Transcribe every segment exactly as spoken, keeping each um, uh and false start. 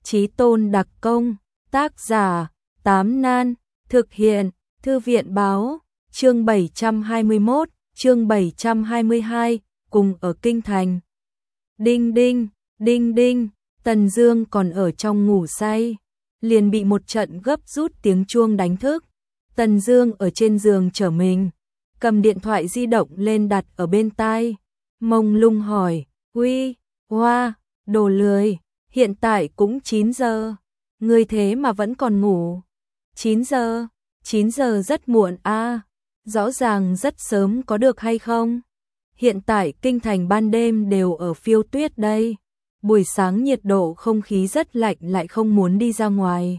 Chí tôn đặc công, tác giả, Tám Nan, thực hiện, Thư viện báo, chương bảy trăm hai mươi mốt, chương bảy trăm hai mươi hai, cùng ở kinh thành. Đinh đinh, đinh đinh, Tần Dương còn ở trong ngủ say, liền bị một trận gấp rút tiếng chuông đánh thức. Tần Dương ở trên giường trở mình, cầm điện thoại di động lên đặt ở bên tai, mông lung hỏi, "Uy, Hoa, đồ lười, hiện tại cũng chín giờ, ngươi thế mà vẫn còn ngủ?" chín giờ, chín giờ rất muộn a, à, rõ ràng rất sớm có được hay không? Hiện tại kinh thành ban đêm đều ở phiêu tuyết đây, buổi sáng nhiệt độ không khí rất lạnh lại không muốn đi ra ngoài.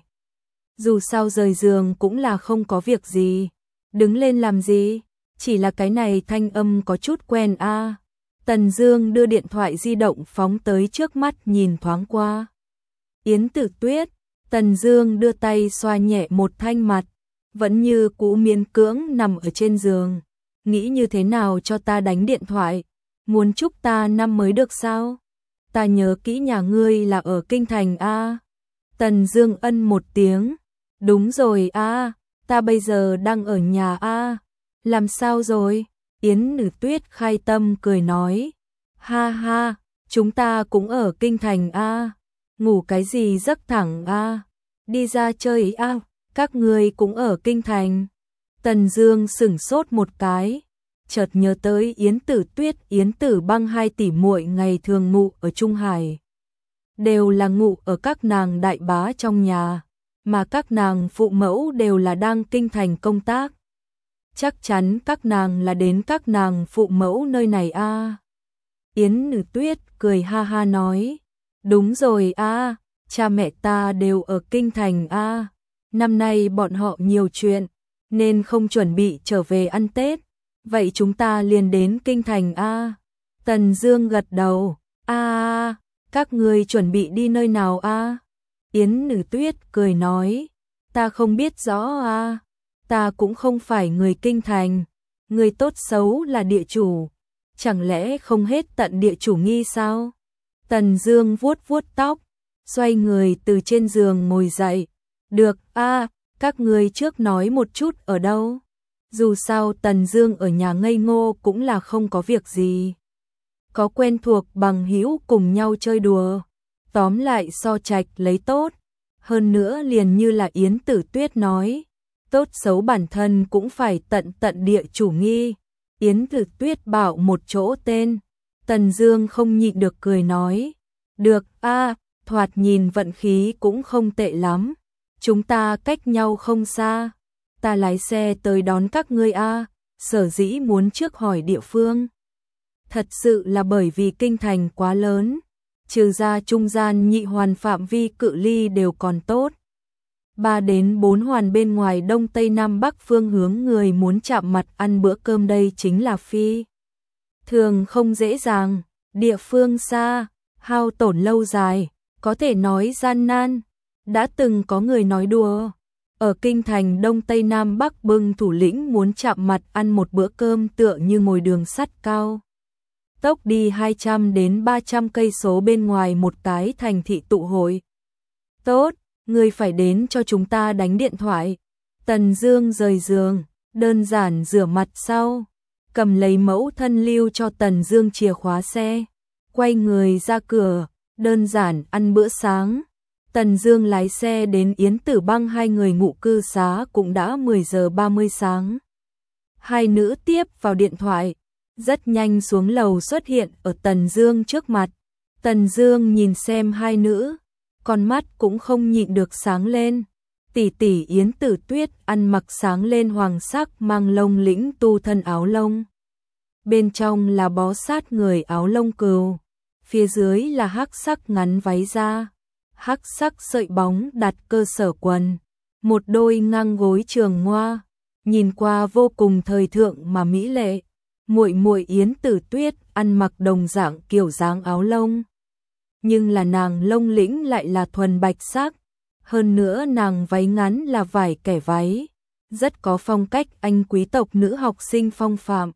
Dù sao rời giường cũng là không có việc gì, đứng lên làm gì, chỉ là cái này thanh âm có chút quen a. À. Tần Dương đưa điện thoại di động phóng tới trước mắt nhìn thoáng qua. Yến Tử Tuyết, Tần Dương đưa tay xoa nhẹ một thanh mặt, vẫn như cũ miễn cưỡng nằm ở trên giường, nghĩ như thế nào cho ta đánh điện thoại, muốn chúc ta năm mới được sao? Ta nhớ kỹ nhà ngươi là ở kinh thành a. À. Tần Dương ân một tiếng, đúng rồi a, à, ta bây giờ đang ở nhà a. À. Làm sao rồi? Yến Tử Tuyết khai tâm cười nói, ha ha, chúng ta cũng ở kinh thành a. À. Ngủ cái gì giấc thẳng a, à. Đi ra chơi a, à. Các ngươi cũng ở kinh thành. Tần Dương sững sốt một cái, chợt nhớ tới Yến Tử Tuyết, Yến Tử Băng hai tỷ muội ngày thường ngủ ở Trung Hải, đều là ngủ ở các nàng đại bá trong nhà, mà các nàng phụ mẫu đều là đang kinh thành công tác. Chắc chắn các nàng là đến các nàng phụ mẫu nơi này a. À. Yến Tử Tuyết cười ha ha nói, đúng rồi a, à, cha mẹ ta đều ở kinh thành a. À. Năm nay bọn họ nhiều chuyện, nên không chuẩn bị trở về ăn Tết, vậy chúng ta liền đến kinh thành a. À. Tần Dương gật đầu, a à, các ngươi chuẩn bị đi nơi nào a? À? Yến Tử Tuyết cười nói, ta không biết rõ a. À. Ta cũng không phải người kinh thành, người tốt xấu là địa chủ, chẳng lẽ không hết tận địa chủ nghi sao? Tần Dương vuốt vuốt tóc, xoay người từ trên giường ngồi dậy, được a, à, các ngươi trước nói một chút ở đâu? Dù sao Tần Dương ở nhà ngây ngô cũng là không có việc gì, có quen thuộc bằng hữu cùng nhau chơi đùa, tóm lại so Trạch lấy tốt, hơn nữa liền như là Yến Tử Tuyết nói, tốt xấu bản thân cũng phải tận tận địa chủ nghi. Yến Tử Tuyết bảo một chỗ tên, Tần Dương không nhịn được cười nói, được a, à, thoạt nhìn vận khí cũng không tệ lắm, chúng ta cách nhau không xa, ta lái xe tới đón các ngươi a. À. Sở dĩ muốn trước hỏi địa phương, thật sự là bởi vì kinh thành quá lớn, trừ ra trung gian nhị hoàn phạm vi cự ly đều còn tốt. Ba đến bốn hoàn bên ngoài đông tây nam bắc phương hướng người muốn chạm mặt ăn bữa cơm đây chính là phi thường không dễ dàng, địa phương xa, hao tổn lâu dài, có thể nói gian nan. Đã từng có người nói đùa, ở kinh thành đông tây nam bắc bưng thủ lĩnh muốn chạm mặt ăn một bữa cơm tựa như ngồi đường sắt cao tốc đi hai trăm đến ba trăm cây số bên ngoài một cái thành thị tụ hội. Tốt, ngươi phải đến cho chúng ta đánh điện thoại. Tần Dương rời giường, đơn giản rửa mặt sau, cầm lấy mẫu thân lưu cho Tần Dương chìa khóa xe, quay người ra cửa, đơn giản ăn bữa sáng. Tần Dương lái xe đến Yến Tử Băng hai người ngụ cư xá cũng đã mười giờ ba mươi sáng. Hai nữ tiếp vào điện thoại, rất nhanh xuống lầu xuất hiện ở Tần Dương trước mặt. Tần Dương nhìn xem hai nữ, con mắt cũng không nhịn được sáng lên. Tỷ tỷ Yến Tử Tuyết ăn mặc sáng lên hoàng sắc mang lông lĩnh tu thân áo lông, bên trong là bó sát người áo lông cừu, phía dưới là hắc sắc ngắn váy da, hắc sắc sợi bóng đặt cơ sở quần, một đôi ngang gối trường ngoa, nhìn qua vô cùng thời thượng mà mỹ lệ. Muội muội Yến Tử Tuyết ăn mặc đồng dạng kiểu dáng áo lông, nhưng là nàng lông lĩnh lại là thuần bạch sắc, hơn nữa nàng váy ngắn là vải kẻ váy, rất có phong cách anh quý tộc nữ học sinh phong phạm.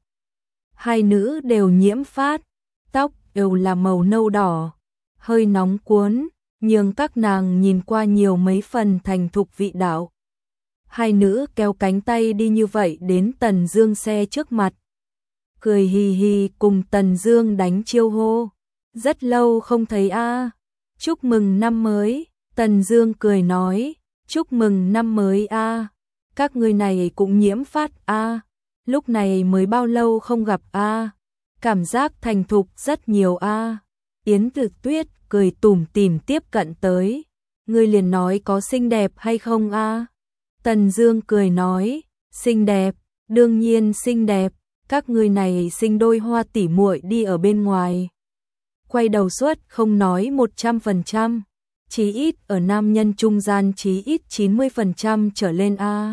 Hai nữ đều nhiễm phát, tóc đều là màu nâu đỏ, hơi nóng cuốn, nhường các nàng nhìn qua nhiều mấy phần thành thục vị đạo. Hai nữ kéo cánh tay đi như vậy đến Tần Dương xe trước mặt. Cười hì hì cùng Tần Dương đánh chiêu hô. Rất lâu không thấy a, chúc mừng năm mới. Tần Dương cười nói, chúc mừng năm mới a. Các ngươi này cũng nhiễm phát a. Lúc này mới bao lâu không gặp a. Cảm giác thành thục rất nhiều a. Yến Tử Tuyết cười tủm tỉm tiếp cận tới. Ngươi liền nói có xinh đẹp hay không a? Tần Dương cười nói, xinh đẹp, đương nhiên xinh đẹp, các ngươi này sinh đôi hoa tỉ muội đi ở bên ngoài. Quay đầu suốt không nói một trăm phần trăm, chí ít ở nam nhân trung gian chí ít chín mươi phần trăm trở lên a.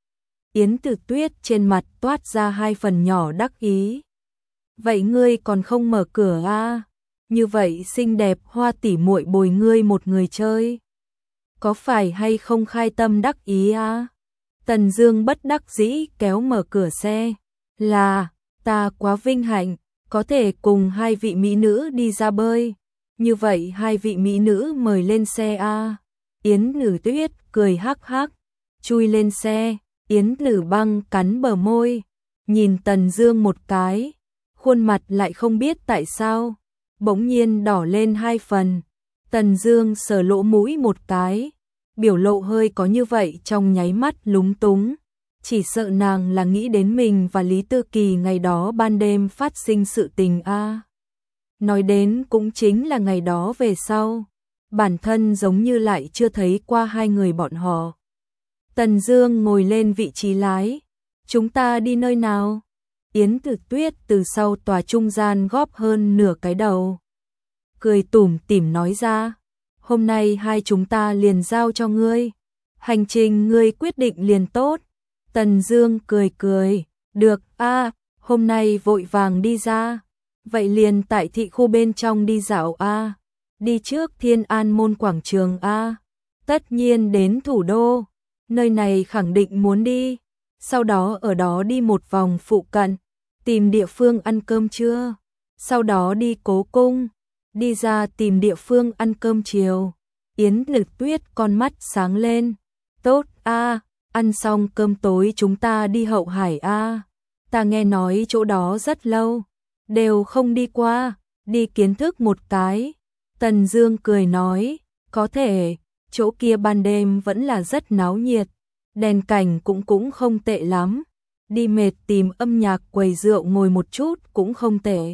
Yến Tử Tuyết trên mặt toát ra hai phần nhỏ đắc ý. Vậy ngươi còn không mở cửa a? Như vậy xinh đẹp hoa tỉ muội bồi ngươi một người chơi. Có phải hay không khai tâm đắc ý a? Tần Dương bất đắc dĩ kéo mở cửa xe. Là, ta quá vinh hạnh, có thể cùng hai vị mỹ nữ đi ra bơi. Như vậy hai vị mỹ nữ mời lên xe a. Yến Tử Tuyết cười hắc hắc, chui lên xe. Yến Tử Băng cắn bờ môi, nhìn Tần Dương một cái, khuôn mặt lại không biết tại sao bỗng nhiên đỏ lên hai phần. Tần Dương sờ lỗ mũi một cái, biểu lộ hơi có như vậy trong nháy mắt lúng túng, chỉ sợ nàng là nghĩ đến mình và Lý Tư Kỳ ngày đó ban đêm phát sinh sự tình a. À. Nói đến cũng chính là ngày đó về sau, bản thân giống như lại chưa thấy qua hai người bọn họ. Tần Dương ngồi lên vị trí lái, chúng ta đi nơi nào? Yến Tử Tuyết từ sau tòa trung gian góp hơn nửa cái đầu, cười tủm tỉm nói ra, hôm nay hai chúng ta liền giao cho ngươi, hành trình ngươi quyết định liền tốt. Tần Dương cười cười, được a, à, hôm nay vội vàng đi ra, vậy liền tại thị khu bên trong đi dạo a, à. Đi trước Thiên An Môn quảng trường a, à. Tất nhiên đến thủ đô, nơi này khẳng định muốn đi, sau đó ở đó đi một vòng phụ cận, tìm địa phương ăn cơm trưa, sau đó đi Cố Cung, đi ra tìm địa phương ăn cơm chiều. Yến Tử Tuyết con mắt sáng lên, tốt a, à, ăn xong cơm tối chúng ta đi Hậu Hải a, à. Ta nghe nói chỗ đó rất lâu, đều không đi qua, đi kiến thức một cái. Tần Dương cười nói, có thể, chỗ kia ban đêm vẫn là rất náo nhiệt, đèn cảnh cũng cũng không tệ lắm, đi mệt tìm âm nhạc quầy rượu ngồi một chút cũng không tệ.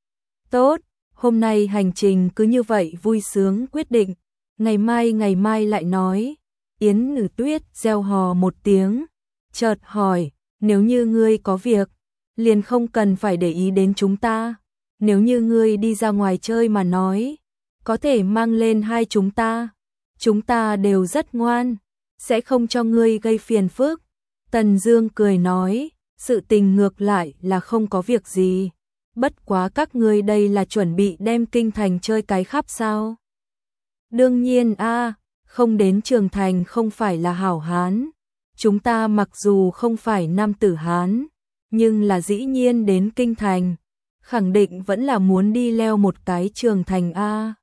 Tốt, hôm nay hành trình cứ như vậy vui sướng quyết định, ngày mai ngày mai lại nói. Yến Tử Tuyết reo hò một tiếng, chợt hỏi, nếu như ngươi có việc, liền không cần phải để ý đến chúng ta, nếu như ngươi đi ra ngoài chơi mà nói, có thể mang lên hai chúng ta, chúng ta đều rất ngoan, sẽ không cho ngươi gây phiền phức. Tần Dương cười nói, sự tình ngược lại là không có việc gì, bất quá các ngươi đây là chuẩn bị đem kinh thành chơi cái khắp sao? Đương nhiên a, à, không đến Trường Thành không phải là hảo hán, chúng ta mặc dù không phải nam tử hán, nhưng là dĩ nhiên đến kinh thành, khẳng định vẫn là muốn đi leo một cái Trường Thành a. À.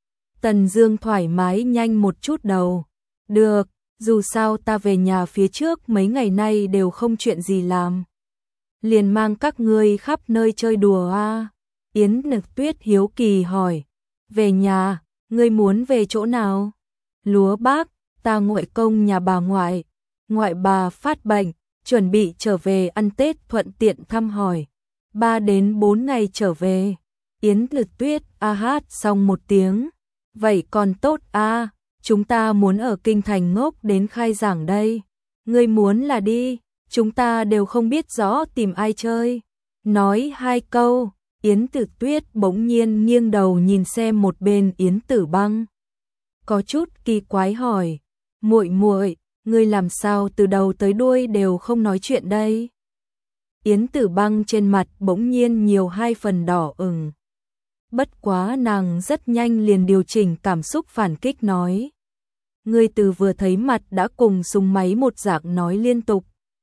Tần Dương thoải mái nhanh một chút đầu, được, dù sao ta về nhà phía trước mấy ngày nay đều không chuyện gì làm, liền mang các ngươi khắp nơi chơi đùa a. À. Yến Tử Tuyết hiếu kỳ hỏi, về nhà, ngươi muốn về chỗ nào? Lúa Bác, ta ngoại công nhà bà ngoại, ngoại bà phát bệnh, chuẩn bị trở về ăn Tết thuận tiện thăm hỏi, ba đến bốn ngày trở về. Yến Tử Tuyết a hát xong một tiếng, vậy còn tốt a, à, chúng ta muốn ở kinh thành ngốc đến khai giảng đây, ngươi muốn là đi, chúng ta đều không biết rõ tìm ai chơi. Nói hai câu, Yến Tử Tuyết bỗng nhiên nghiêng đầu nhìn xem một bên Yến Tử Băng, có chút kỳ quái hỏi, muội muội, ngươi làm sao từ đầu tới đuôi đều không nói chuyện đây? Yến Tử Băng trên mặt bỗng nhiên nhiều hai phần đỏ ửng. Bất quá nàng rất nhanh liền điều chỉnh cảm xúc phản kích nói, ngươi từ vừa thấy mặt đã cùng súng máy một dạng nói liên tục,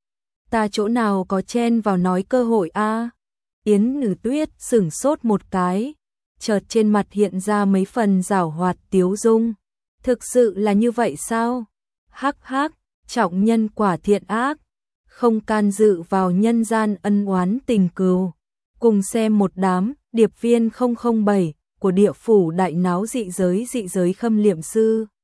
ta chỗ nào có chen vào nói cơ hội a? À? Yến Tử Tuyết sửng sốt một cái, chợt trên mặt hiện ra mấy phần giảo hoạt tiếu dung. Thực sự là như vậy sao? Hắc hắc, trọng nhân quả thiện ác, không can dự vào nhân gian ân oán tình cừu. Cùng xem một đám điệp viên không không bảy của địa phủ đại náo dị giới dị giới Khâm Liệm Sư.